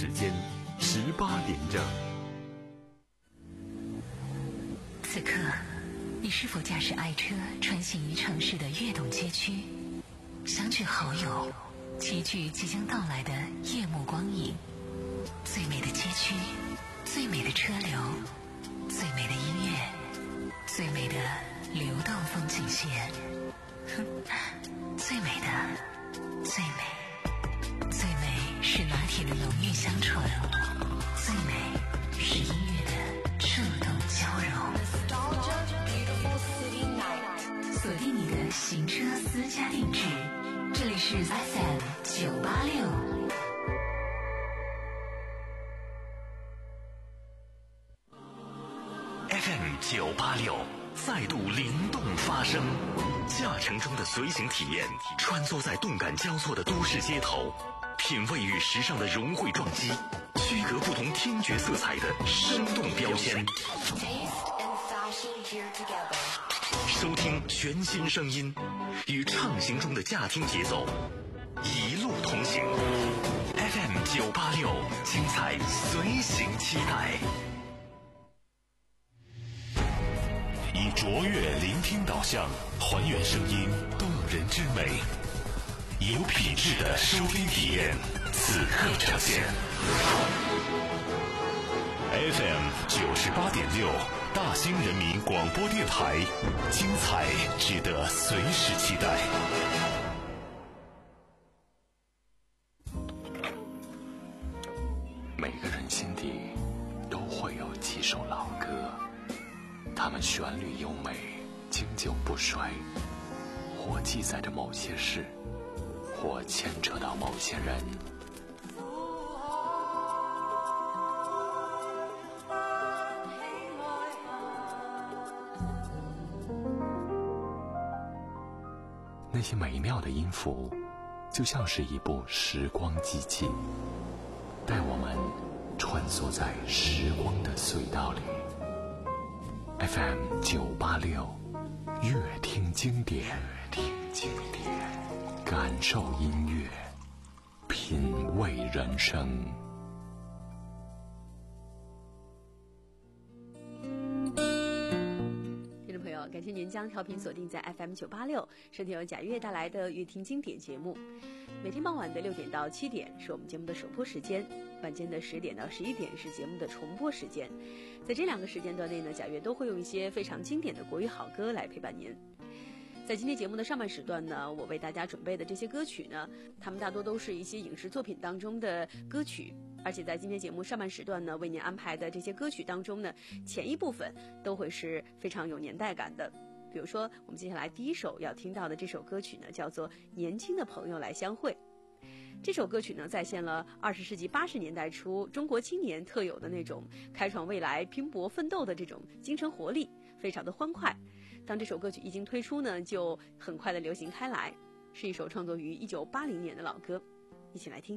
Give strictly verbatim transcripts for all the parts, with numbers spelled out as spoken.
时间十八点整。 此刻，你是否驾驶爱车穿行于城市的跃动街区，相聚好友，齐聚即将到来的夜幕光影？最美的街区，最美的车流，最美的音乐，最美的流动风景线，最美的，最美，最美是拿铁的浓郁香醇，最美是音乐的触动交融。锁定你的行车私家定制，这里是 F M 九八六。 F M 九八六再度灵动发声，驾乘中的随行体验，穿梭在动感交错的都市街头，品味与时尚的融汇撞击，区隔不同听觉色彩的生动标签。收听全新声音，与畅行中的驾听节奏，一路同行。F M 九八六，精彩随行期待。以卓越聆听导向，还原声音动人之美，以有品质的收听体验，此刻呈现。F M 九十八点六，大兴人民广播电台，精彩值得随时期待。每个人心底都会有几首老歌，它们旋律优美，经久不衰，或记载着某些事，或牵扯到某些人。那些美妙的音符，就像是一部时光机器，带我们穿梭在时光的隧道里。F M 九八六，乐听经典，乐听经典，感受音乐，品味人生。 感谢您将调频锁定在 F M 九八六，收听由贾月带来的乐听经典节目。每天傍晚的六点到七点是我们节目的首播时间，晚间的十点到十一点是节目的重播时间。在这两个时间段内呢，贾月都会用一些非常经典的国语好歌来陪伴您。在今天节目的上半时段呢，我为大家准备的这些歌曲呢，它们大多都是一些影视作品当中的歌曲，而且在今天节目上半时段呢，为您安排的这些歌曲当中呢，前一部分都会是非常有年代感的。比如说我们接下来第一首要听到的这首歌曲呢，叫做《年轻的朋友来相会》。这首歌曲呢，再现了二十世纪八十年代初中国青年特有的那种开创未来、拼搏奋斗的这种精神活力，非常的欢快。当这首歌曲一经推出呢，就很快的流行开来，是一首创作于一九八零年的老歌，一起来听。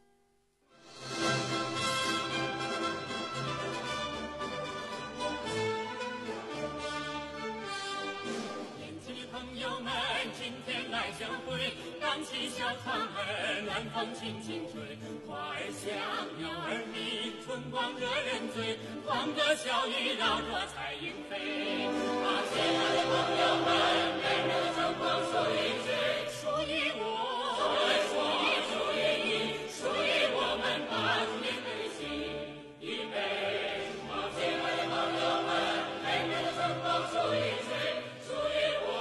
今天来相会，荡起小船儿，暖风轻轻吹，花儿香，鸟儿鸣，春光惹人醉，欢歌笑语绕着彩云飞。啊，亲爱的朋友们，人人的春光属于谁？属于我，属于属于你，属于我们八十年的心。预备，啊，亲爱的朋友们，人人的春光属于谁？属于我。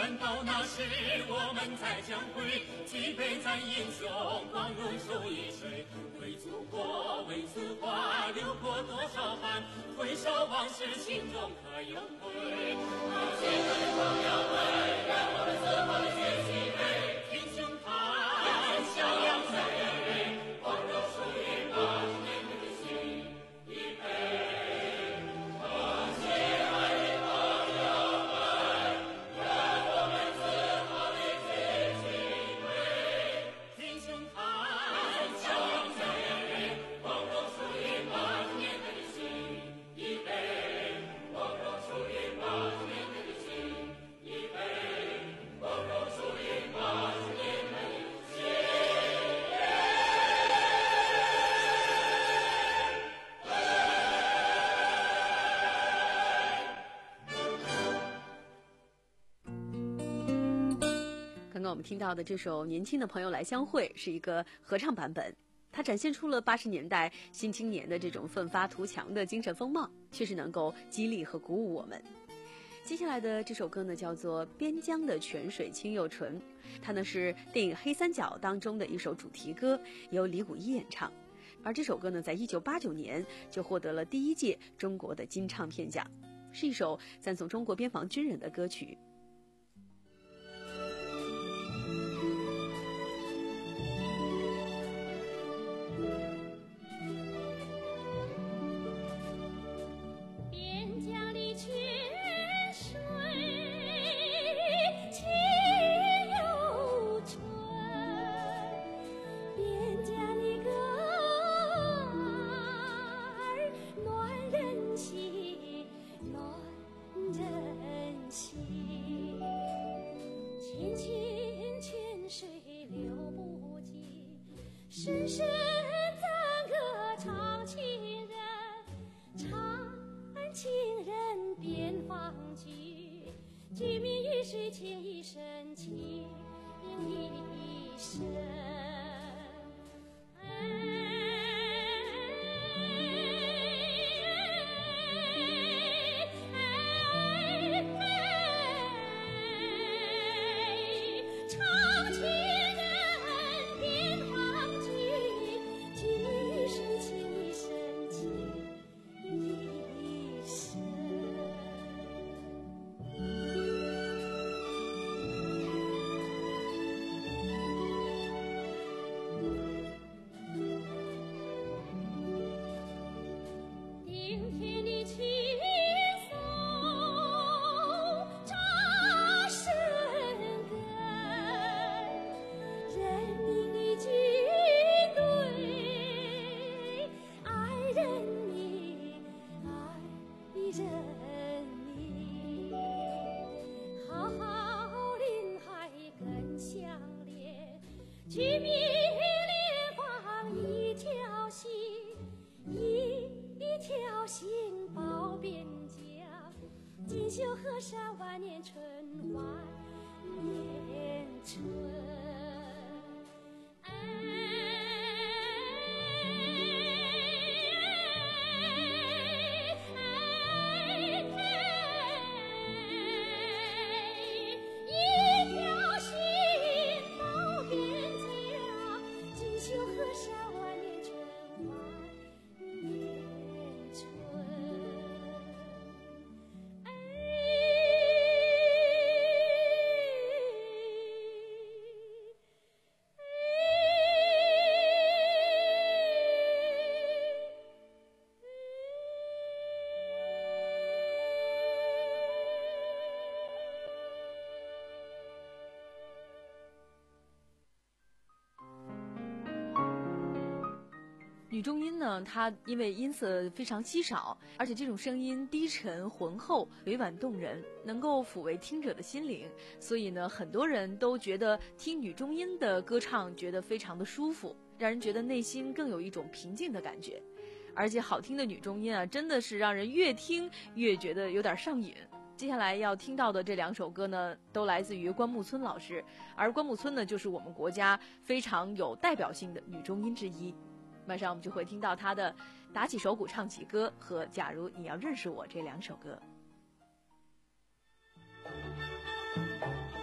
愿到那时我们再相会，举杯咱英雄光荣守一水，为祖国为此花流过多少汗，回首往事心中可有悔。好些人光耀伟，让我们自豪地举起杯，挺胸膛笑扬岁月，光荣属于八十年的心一杯。 我们听到的这首《年轻的朋友来相会》是一个合唱版本，它展现出了八十年代新青年的这种奋发图强的精神风貌，确实能够激励和鼓舞我们。接下来的这首歌呢，叫做《边疆的泉水清又纯》，它呢是电影《黑三角》当中的一首主题歌，由李谷一演唱。而这首歌呢，在一九八九年就获得了第一届中国的金唱片奖，是一首赞颂中国边防军人的歌曲。 深深赞歌唱情人，唱情人边防剧，居民与水情一生情一生。居民联防一条心，一条心保边疆。锦绣河山万年春，万年春。 女中音呢，它因为音色非常稀少，而且这种声音低沉浑厚、委婉动人，能够抚慰听者的心灵，所以呢，很多人都觉得听女中音的歌唱觉得非常的舒服，让人觉得内心更有一种平静的感觉。而且好听的女中音啊，真的是让人越听越觉得有点上瘾。接下来要听到的这两首歌呢，都来自于关牧村老师，而关牧村呢，就是我们国家非常有代表性的女中音之一。马上我们就会听到他的《打起手鼓唱起歌》和《假如你要认识我》这两首歌。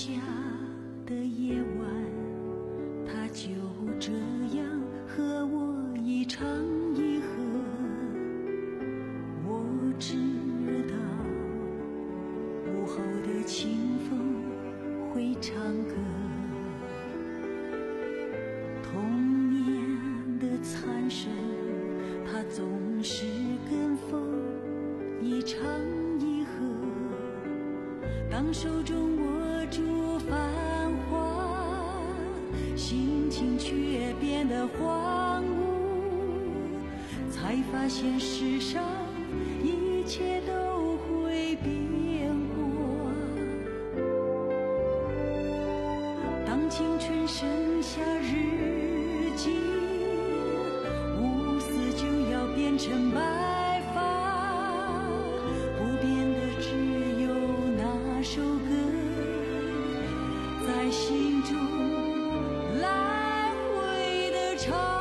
家的夜晚，他就这样和我一唱一和。我知道午后的清风会唱歌，童年的残声，它总是跟风一唱一和。当手中握住繁华，心情却变得荒芜，才发现世上一切都会变过。当青春剩下日记，乌丝就要变成白发，不变的只有那首歌在心中来回的唱。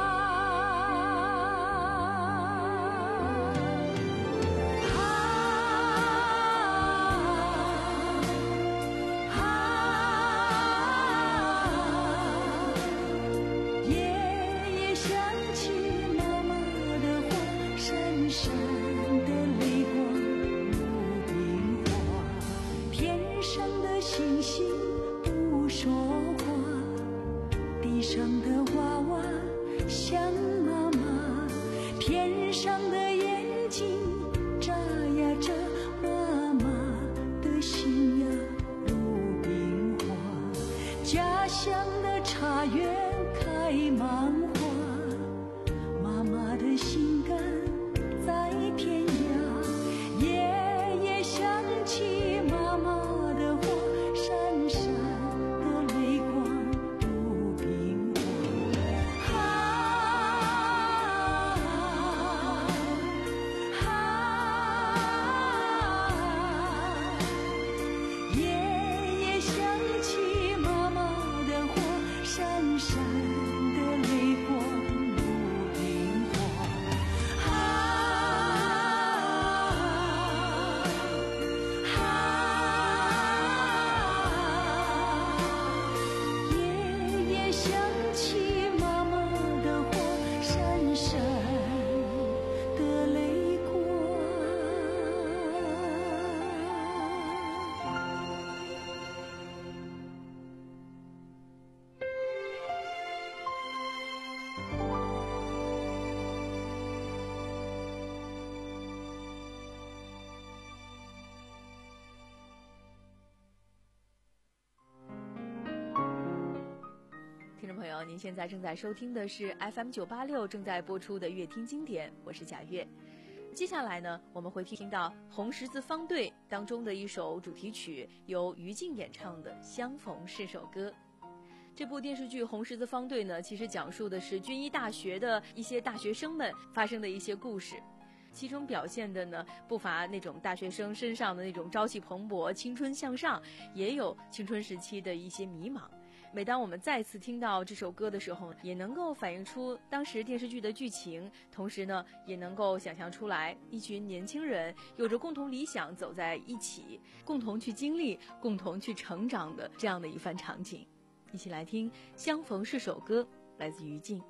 您现在正在收听的是 F M 九八六正在播出的乐听经典，我是贾月。接下来呢，我们会听到红十字方队当中的一首主题曲，由于静演唱的《相逢是首歌》。这部电视剧《红十字方队》呢，其实讲述的是军医大学的一些大学生们发生的一些故事，其中表现的呢，不乏那种大学生身上的那种朝气蓬勃、青春向上，也有青春时期的一些迷茫。每当我们再次听到这首歌的时候，也能够反映出当时电视剧的剧情，同时呢，也能够想象出来一群年轻人有着共同理想走在一起，共同去经历、共同去成长的这样的一番场景。一起来听《相逢是首歌》，来自于静。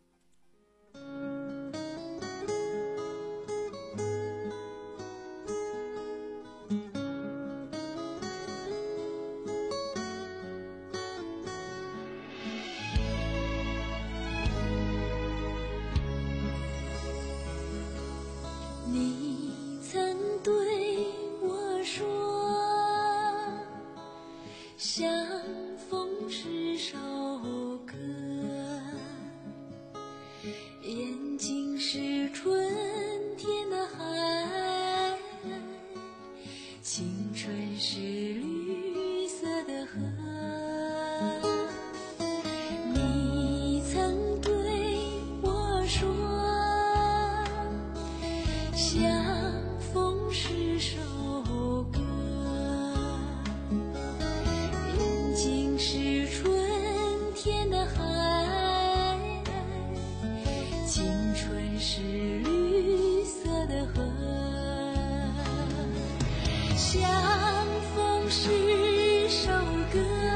你曾对我说，相逢是首歌，眼睛是春天的海，青春是绿色的河。你曾对我说，相逢是首歌，眼睛是春天的海，青春是绿色的河。相逢是首歌，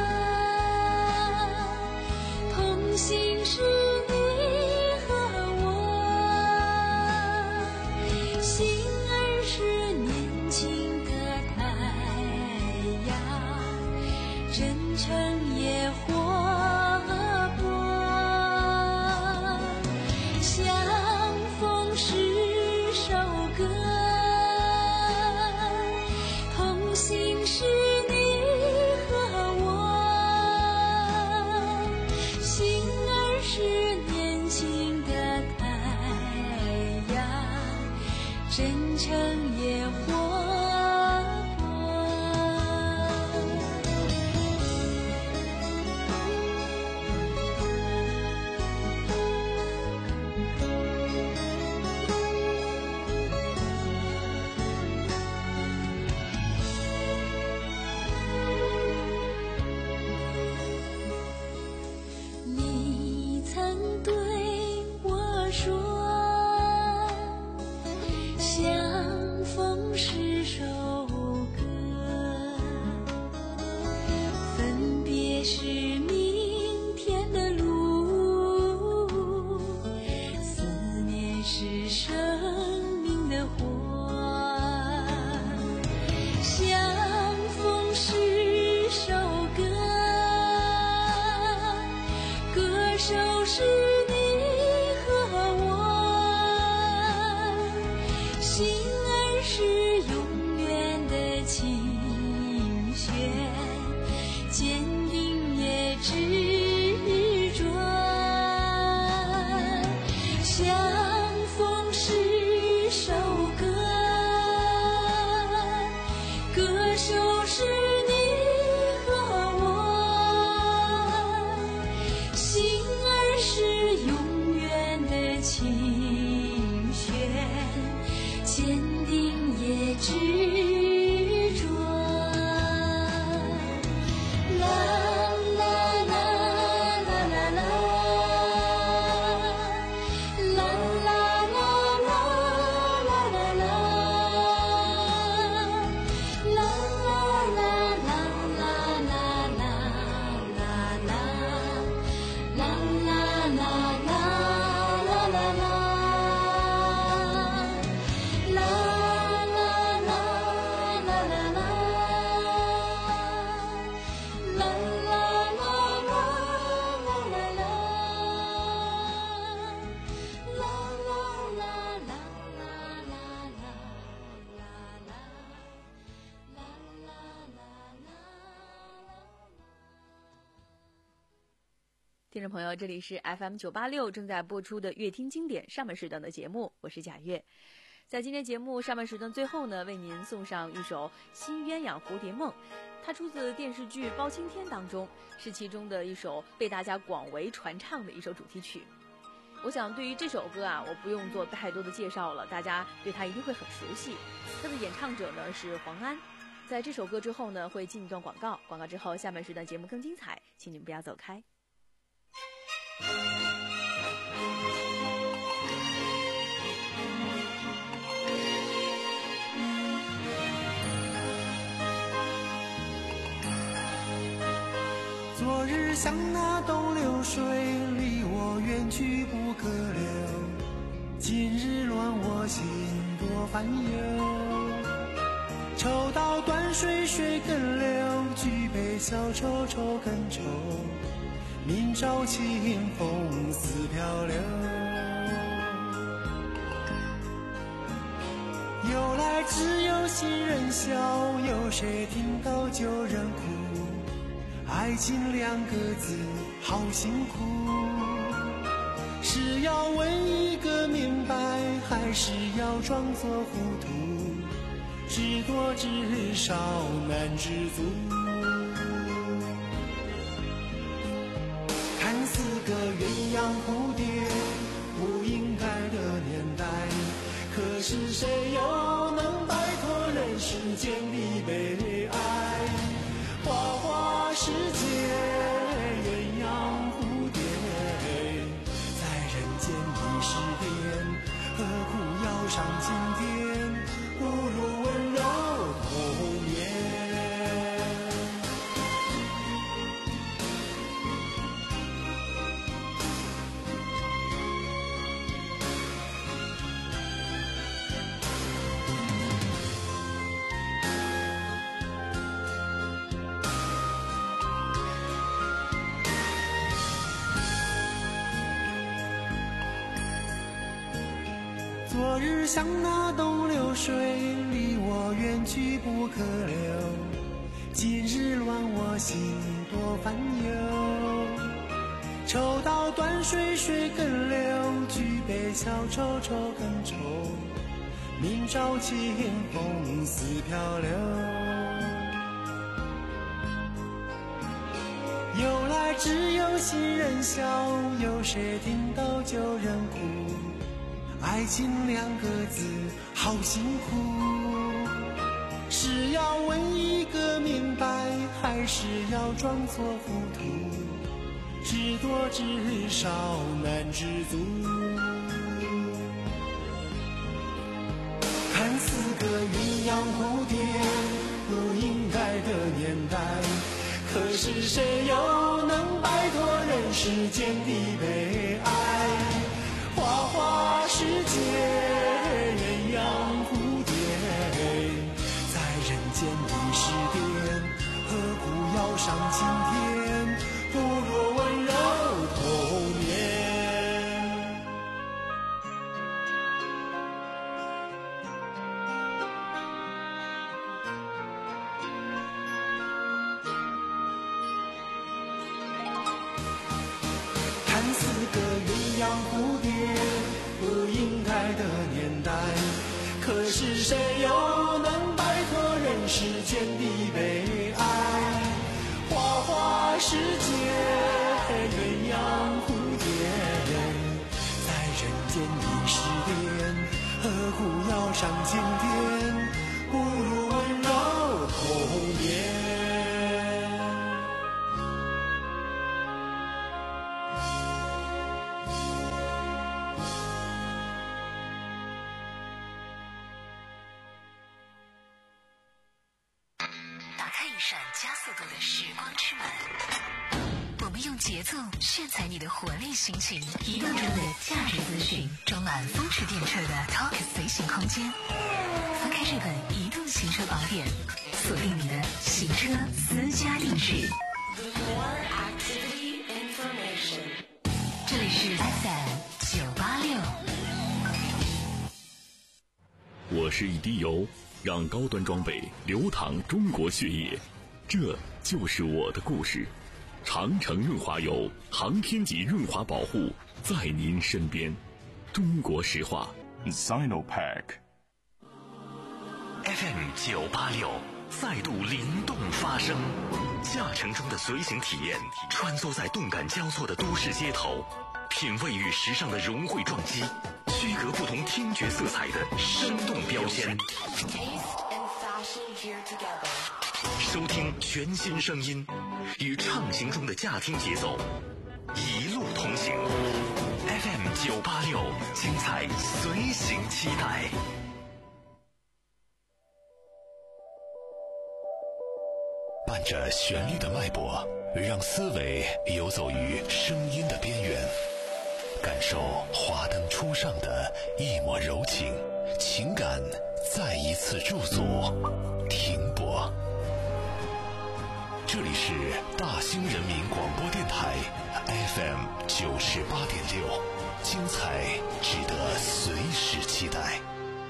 手是你和我，心儿是永远的琴弦，坚定也执着。啦啦啦啦啦啦，啦啦啦啦啦啦啦，啦啦啦啦啦啦啦啦，啦啦啦啦啦啦啦啦。 听众朋友，这里是 F M 九八六正在播出的乐听经典上半时段的节目，我是贾月。在今天节目上半时段最后呢，为您送上一首《新鸳鸯蝴蝶梦》，它出自电视剧《包青天》当中，是其中的一首被大家广为传唱的一首主题曲。我想对于这首歌啊，我不用做太多的介绍了，大家对它一定会很熟悉。它的演唱者呢是黄安。在这首歌之后呢，会进一段广告，广告之后下半时段节目更精彩，请你们不要走开。 昨日像那东流水，离我远去不可留。今日乱我心，多烦忧。抽刀断水水更流，举杯消愁愁更愁。明朝清风似飘流。由来只有新人笑，有谁听到旧人哭？爱情两个字好辛苦，是要问一个明白，还是要装作糊涂？知多知少难知足。看似个鸳鸯蝴蝶，不应该的年代，可是谁又能摆脱人世间的悲哀？花花世界，鸳鸯蝴蝶，在人间的诗篇，何苦要上青天？不如温柔童年。昨日像那东流水，离我远去不可留。今日乱我心，多烦忧。抽刀断水水更流，举杯消愁愁更愁。明朝清风似飘流。由来只有新人笑，有谁听到旧人哭？爱情两个字好辛苦，是要问一个明白，还是要装作糊涂？知多知少难知足。看似个鸳鸯蝴蝶，不应该的年代，可是谁又能摆脱人世间的悲哀？花花世界，鸳鸯蝴蝶，在人间的诗篇，何苦要上青天？不若温柔童年。看似个鸳鸯蝴蝶，不应该的年代，可是谁又能摆脱人世间的开一扇加速度的时光之门，我们用节奏炫彩你的活力心情，移动中的价值资讯，装满风驰电掣的 Talk 随行空间。翻开这本移动行车宝典，锁定你的行车私家定制。这里是 F M 九八六。 我是一滴油，让高端装备流淌中国血液，这就是我的故事。长城润滑油，航天级润滑保护，在您身边。中国石化 Sinopec F M 九八六再度灵动发声，驾乘中的随行体验，穿梭在动感交错的都市街头，品味与时尚的融汇撞击，区隔不同听觉色彩的生动标签。收听全新声音，与畅行中的驾听节奏，一路同行。F M 九八六，精彩随行期待。伴着旋律的脉搏，让思维游走于声音的边缘，感受华灯初上的一抹柔情，情感再一次驻足停泊。这里是大兴人民广播电台 F M 九十八点六，精彩值得随时期待。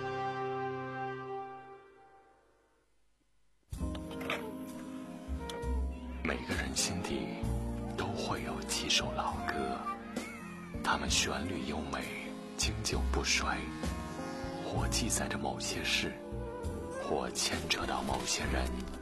每个人心底都会有几首老歌，它们旋律优美，经久不衰，或记载着某些事，或牵扯到某些人。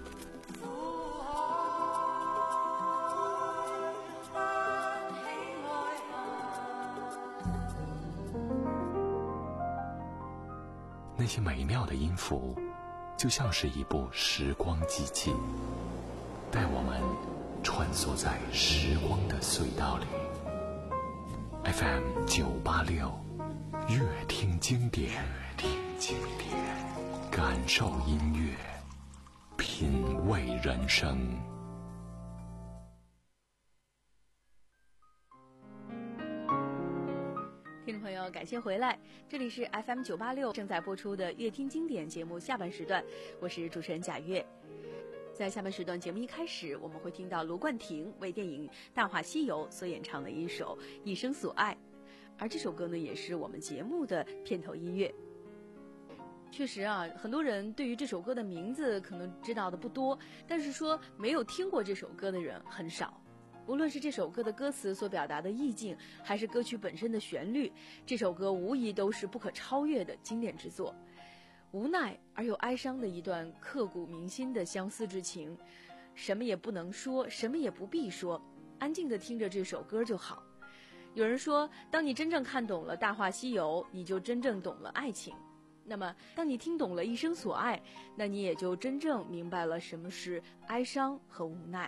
那些美妙的音符，就像是一部时光机器，带我们穿梭在时光的隧道里。F M 九八六，乐听经典，乐听经典，感受音乐，品味人生。 听众朋友，感谢回来，这里是 F M 九八六正在播出的乐听经典节目下半时段，我是主持人贾月。在下半时段节目一开始，我们会听到卢冠廷为电影《大话西游》所演唱的一首《一生所爱》，而这首歌呢，也是我们节目的片头音乐。确实啊，很多人对于这首歌的名字可能知道的不多，但是说没有听过这首歌的人很少。无论是这首歌的歌词所表达的意境，还是歌曲本身的旋律，这首歌无疑都是不可超越的经典之作。无奈而又哀伤的一段刻骨铭心的相思之情，什么也不能说，什么也不必说，安静地听着这首歌就好。有人说，当你真正看懂了《大话西游》，你就真正懂了爱情。那么当你听懂了一生所爱，那你也就真正明白了什么是哀伤和无奈。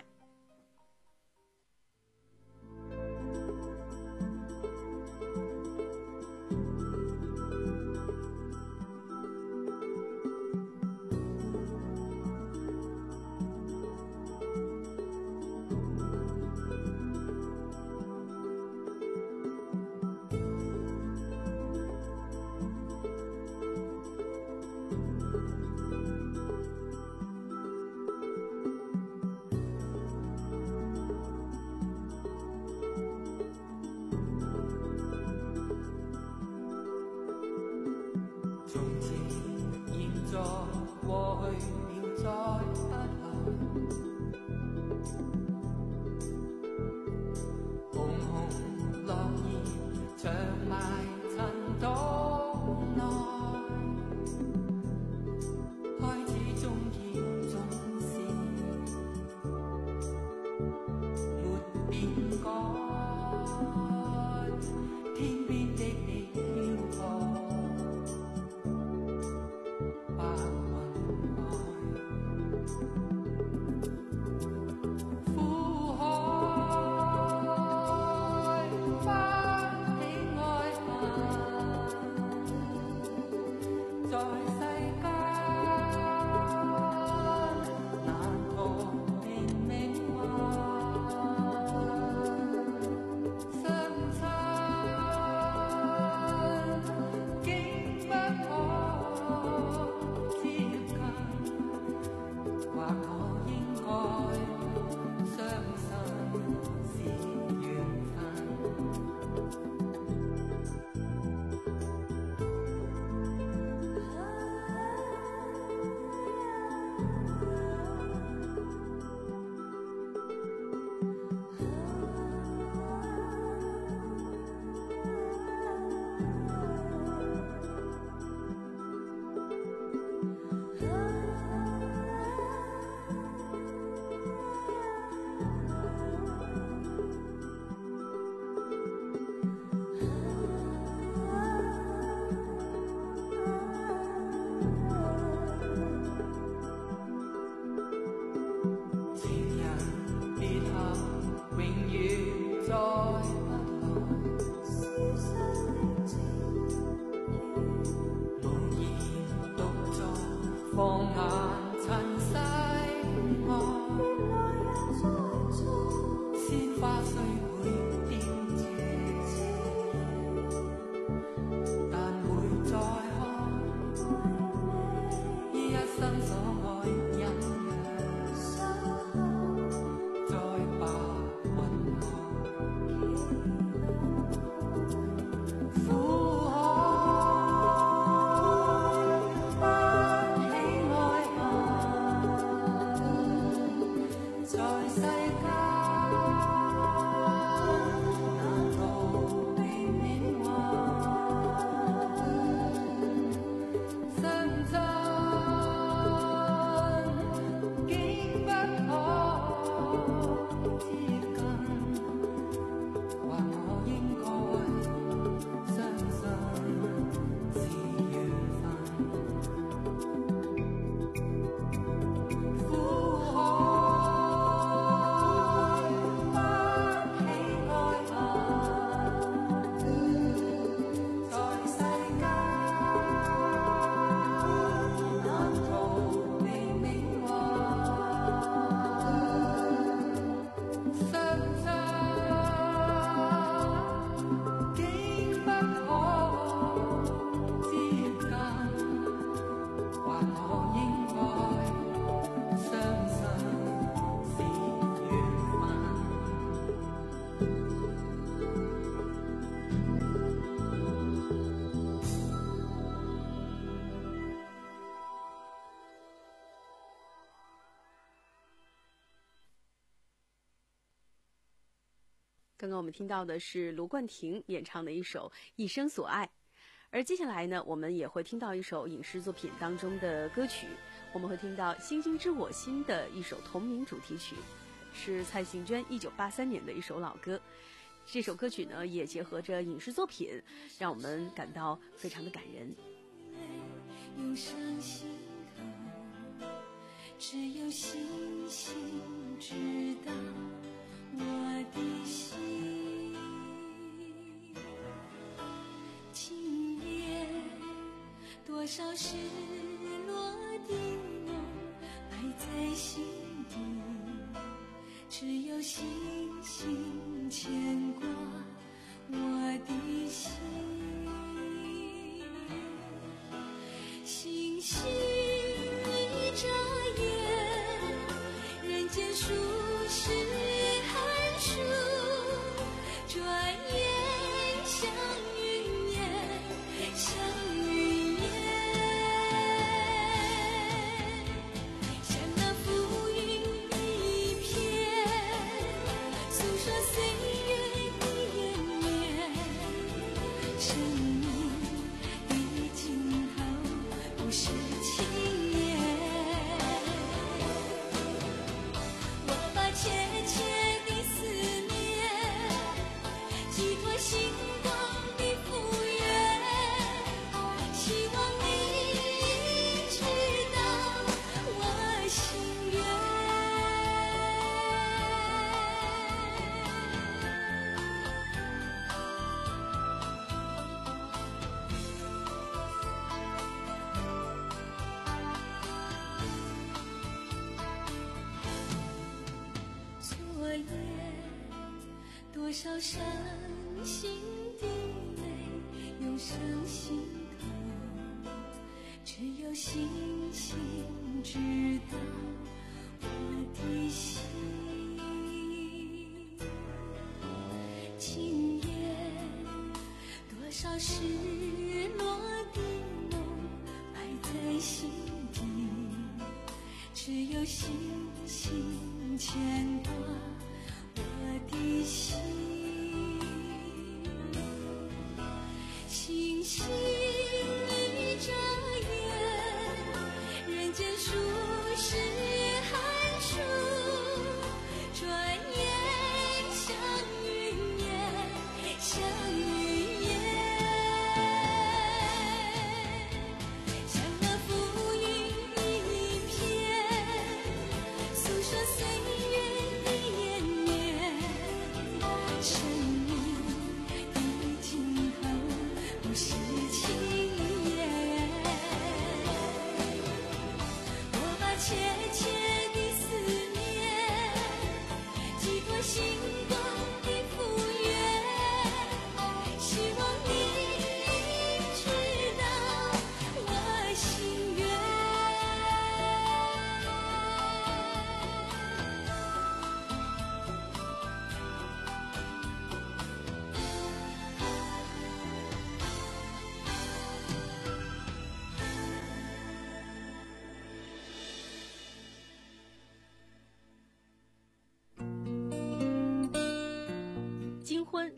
刚刚我们听到的是卢冠廷演唱的一首《一生所爱》，而接下来呢，我们也会听到一首影视作品当中的歌曲，我们会听到《星星知我心》的一首同名主题曲，是蔡幸娟一九八三年的一首老歌。这首歌曲呢，也结合着影视作品，让我们感到非常的感人。 涌上心头，只有星星知道我的心。今夜多少失落的梦埋在心底，只有星星牵挂我的心。星星一眨眼，人间数十寒暑，转眼像云烟，像云烟，像那浮云一片，诉说岁月的延绵，生命的尽头不是轻言。我把切切的思念寄托星光的复原，希望你知道我心愿。昨夜多少伤心的泪涌上心头，只有星星知道我的心。今夜多少失落的梦埋在心底，只有星星牵挂我的心。星星一眨眼，人间数十寒暑，转眼像云烟，像云烟，像那浮云一片，诉说岁月的延绵，生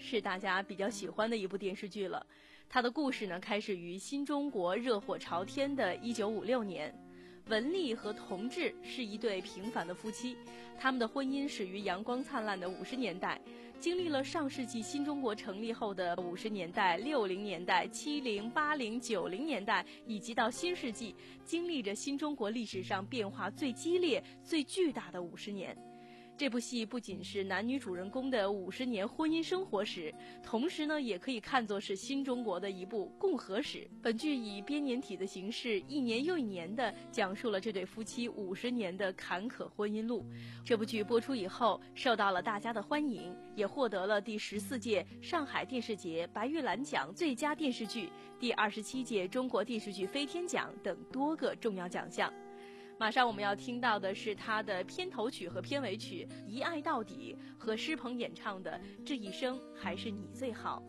是大家比较喜欢的一部电视剧了。它的故事呢，开始于新中国热火朝天的一九五六年。文丽和同治是一对平凡的夫妻，他们的婚姻始于阳光灿烂的五十年代，经历了上世纪新中国成立后的五十年代、六零年代、七零、八零、九零年代，以及到新世纪，经历着新中国历史上变化最激烈、最巨大的五十年。这部戏不仅是男女主人公的五十年婚姻生活史，同时呢，也可以看作是新中国的一部共和史。本剧以编年体的形式，一年又一年地讲述了这对夫妻五十年的坎坷婚姻路。这部剧播出以后，受到了大家的欢迎，也获得了第十四届上海电视节白玉兰奖最佳电视剧、第二十七届中国电视剧飞天奖等多个重要奖项。马上我们要听到的是他的片头曲和片尾曲《一爱到底》和施鹏演唱的《这一生还是你最好》。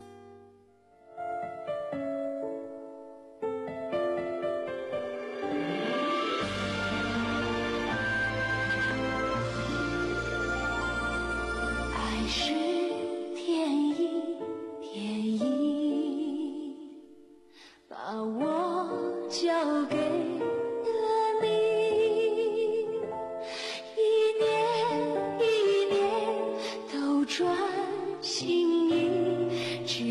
爱是天意，天意把我交给转心意，只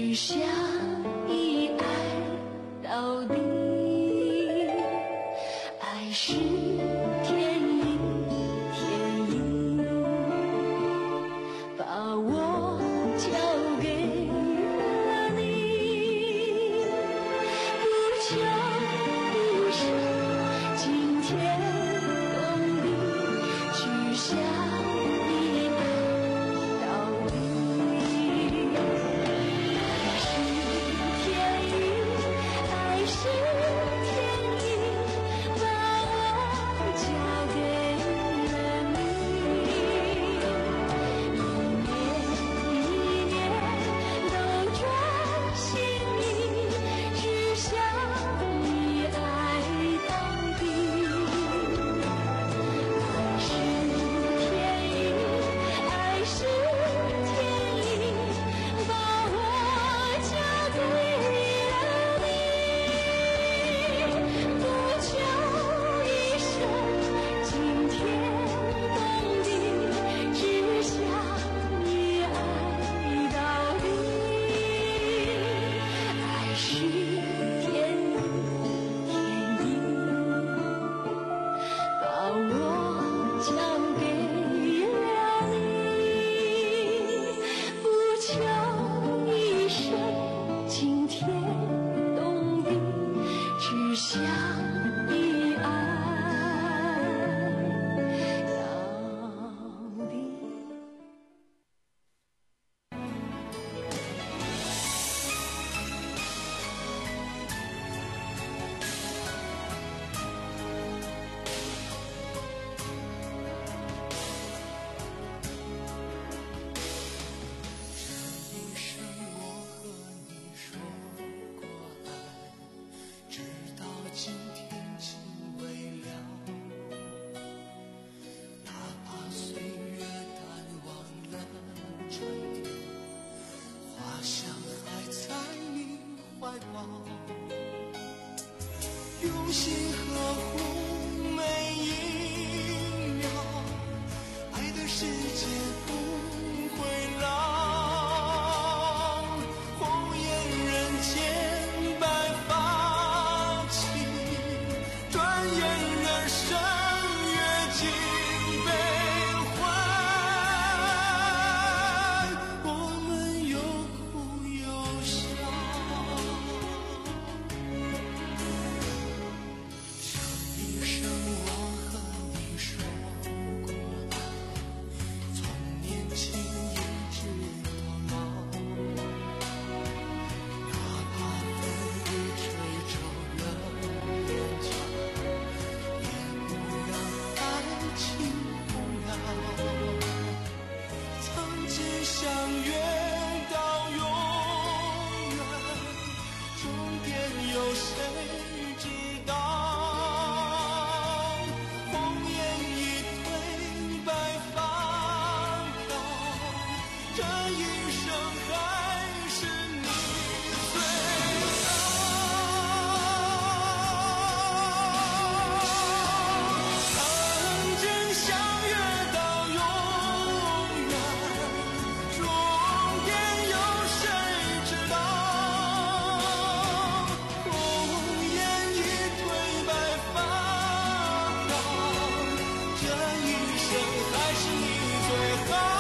生还是你最好。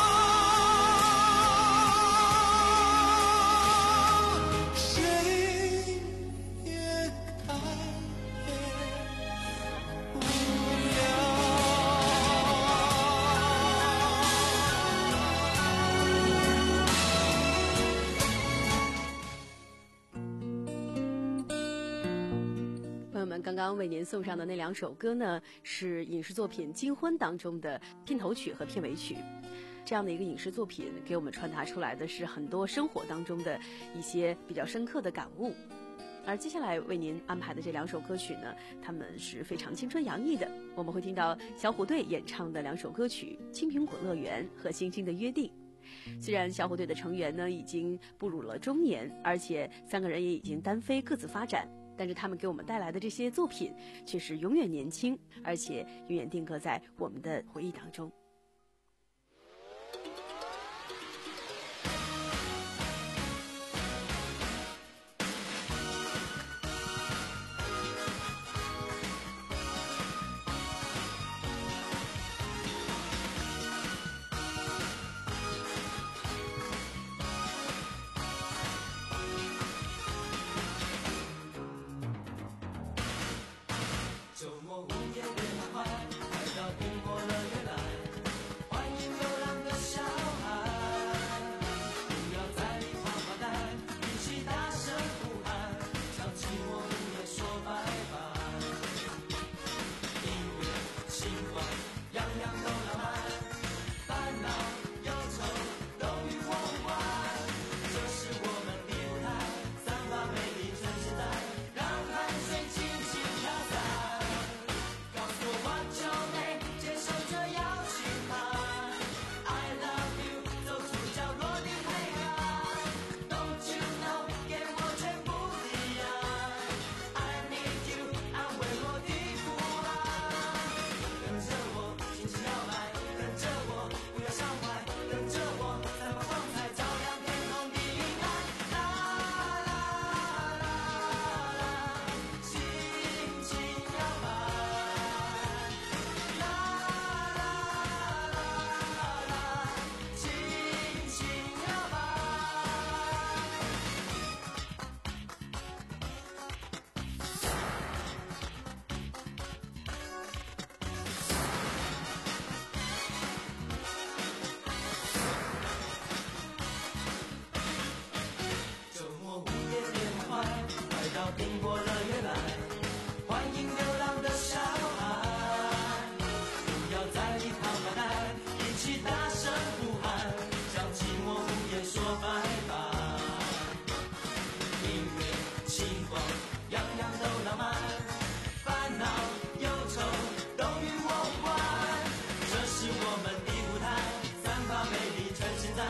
刚刚为您送上的那两首歌呢，是影视作品《金婚》当中的片头曲和片尾曲。这样的一个影视作品给我们传达出来的是很多生活当中的一些比较深刻的感悟。而接下来为您安排的这两首歌曲呢，它们是非常青春洋溢的。我们会听到小虎队演唱的两首歌曲《青苹果乐园》和《星星的约定》。虽然小虎队的成员呢已经步入了中年，而且三个人也已经单飞各自发展，但是他们给我们带来的这些作品却是永远年轻，而且永远定格在我们的回忆当中。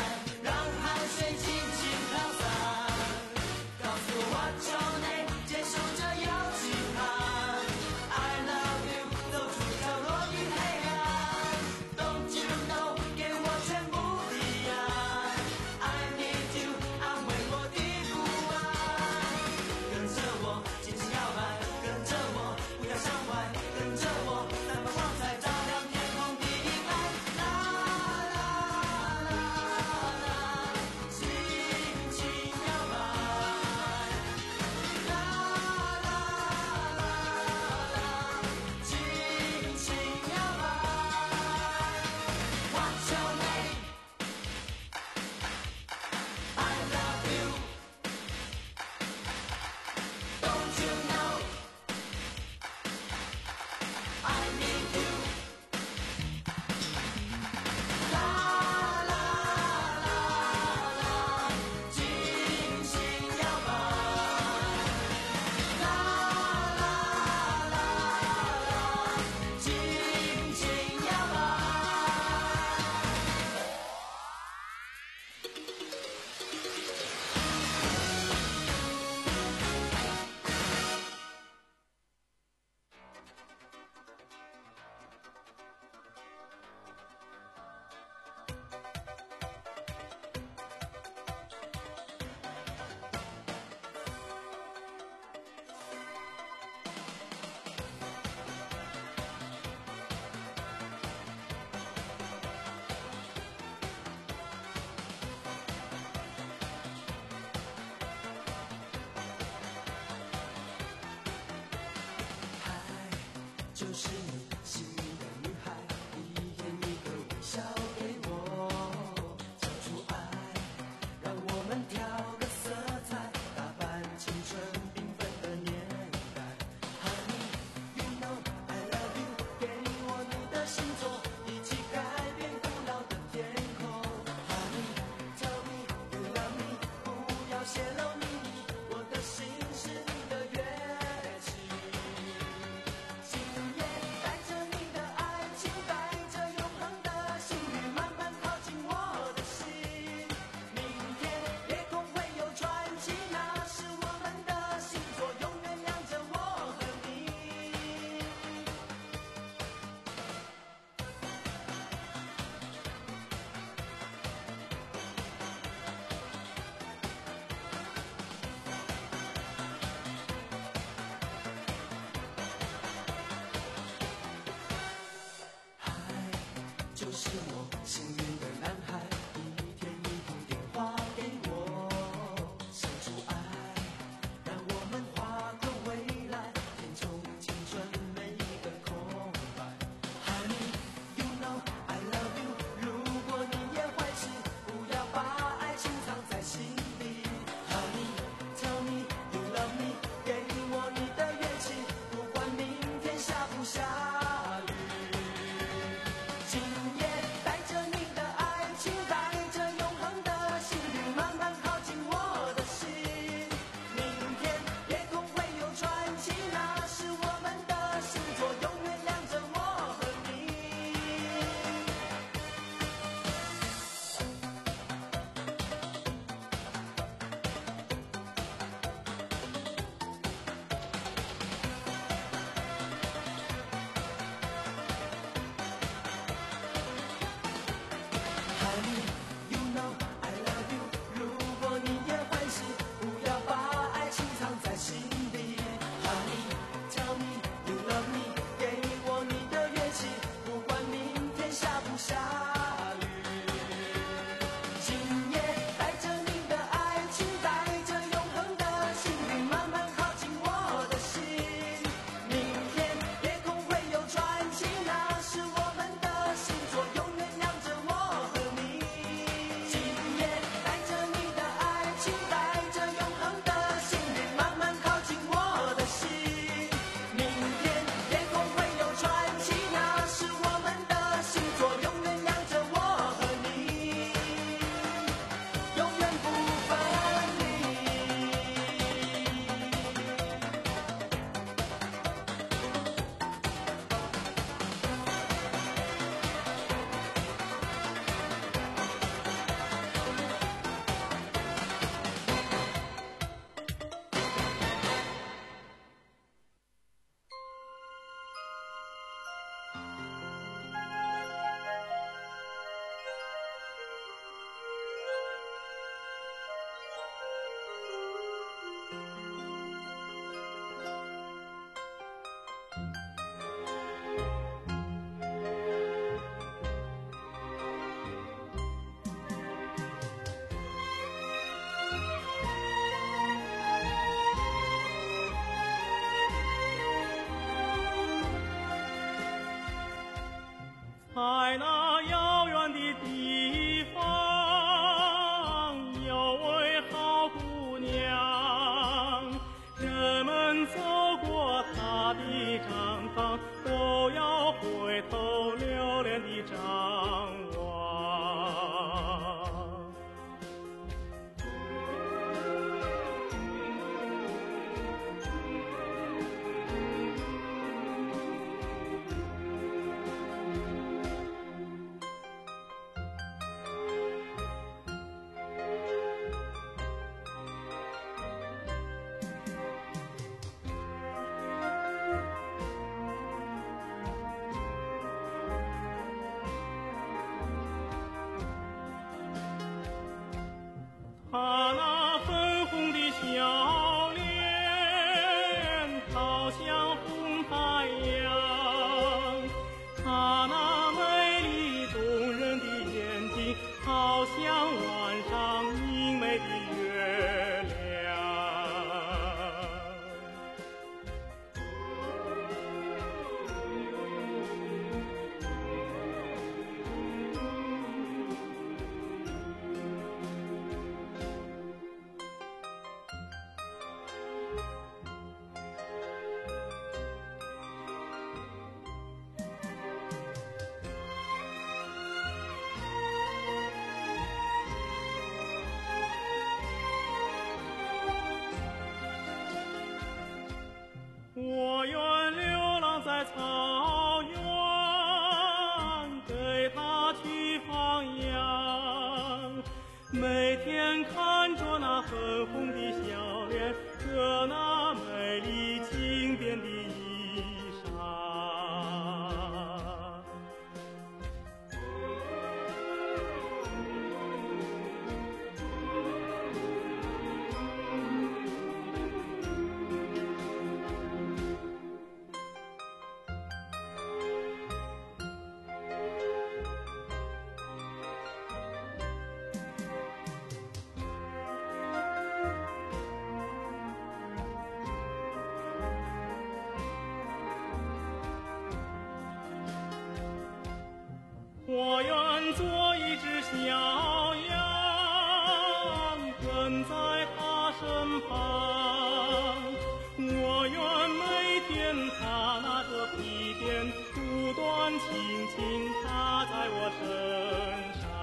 接受就是你心里的女孩，一天一个微笑给我，交出爱，让我们调个色彩，打扮青春缤纷的年代。Honey, you know I love you， 给我你的星座，一起改变古老的天空。Honey, tell me you love me， 不要泄露秘密，我的心是你的乐器。今夜带着你的爱情，带着永恒的幸运，慢慢靠近我的心。明天夜空会有传奇，那是我们的星座，永远亮着我和你。爱就是我幸运的男孩，一天一通电话给我，献出爱，让我们划过未来，填充青春每一个空白。Honey, you know I love you， 如果你也会是，不要把爱情藏在心里。Honey, tell me you love me， 给我你的乐器，不管明天下不下雨。今夜带着你的爱情，带着永恒的幸运，慢慢靠近我的心。明天夜空会有传奇，那是我们的星座，永远亮着我和你。Honey, you know I love you， 如果你也会是，不要把爱情藏在心里。Honey, tell me you love me， 给我你的乐器，不管明天下不下雨。今夜带着你的爱情，带着永恒的幸运，慢慢靠近我的心。明天夜空会有传奇，那是我们的星座，永远亮着我和你。今夜带着你的爱情，带着永恒的幸运，慢慢靠近我的心。明天夜空会有传奇，那是我们的星座，永远亮着我和你，永远不分离。 在那遥远的地方，有位好姑娘，人们走过她的毡房，都要回头留恋地张望。 愿做一只小羊，跟在他身旁。我愿每天他拿着皮鞭，不断轻轻踏在我身上。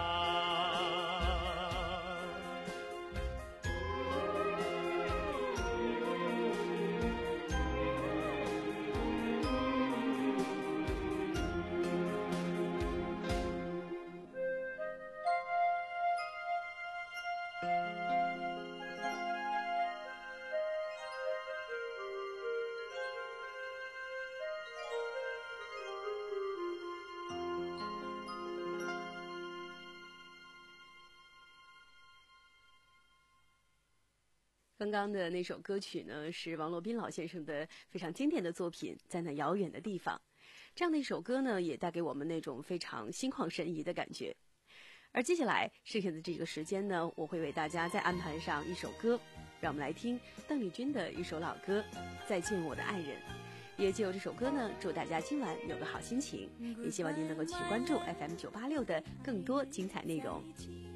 刚刚的那首歌曲呢，是王洛宾老先生的非常经典的作品《在那遥远的地方》。这样的一首歌呢，也带给我们那种非常心旷神怡的感觉。而接下来剩下的这个时间呢，我会为大家再安排上一首歌，让我们来听邓丽君的一首老歌《再见我的爱人》。也借由这首歌呢，祝大家今晚有个好心情，也希望您能够继续关注 F M 九八六的更多精彩内容。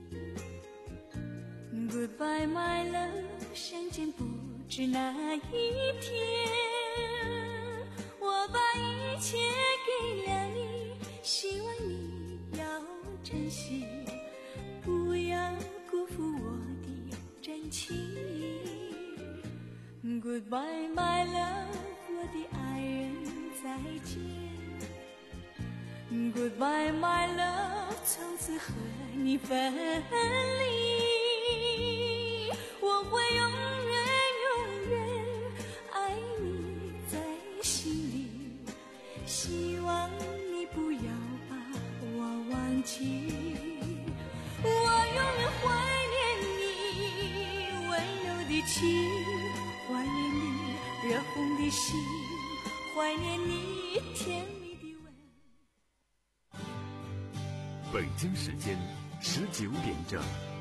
Goodbye, my love， 相见不知哪一天，我把一切给了你，希望你要珍惜，不要辜负我的真情。Goodbye, my love， 我的爱人，再见。Goodbye, my love， 从此和你分离。我会永远永远爱你在心里，希望你不要把我忘记。我永远怀念你温柔的情，怀念你热红的心，怀念你甜蜜的吻。 北京时间十九点整。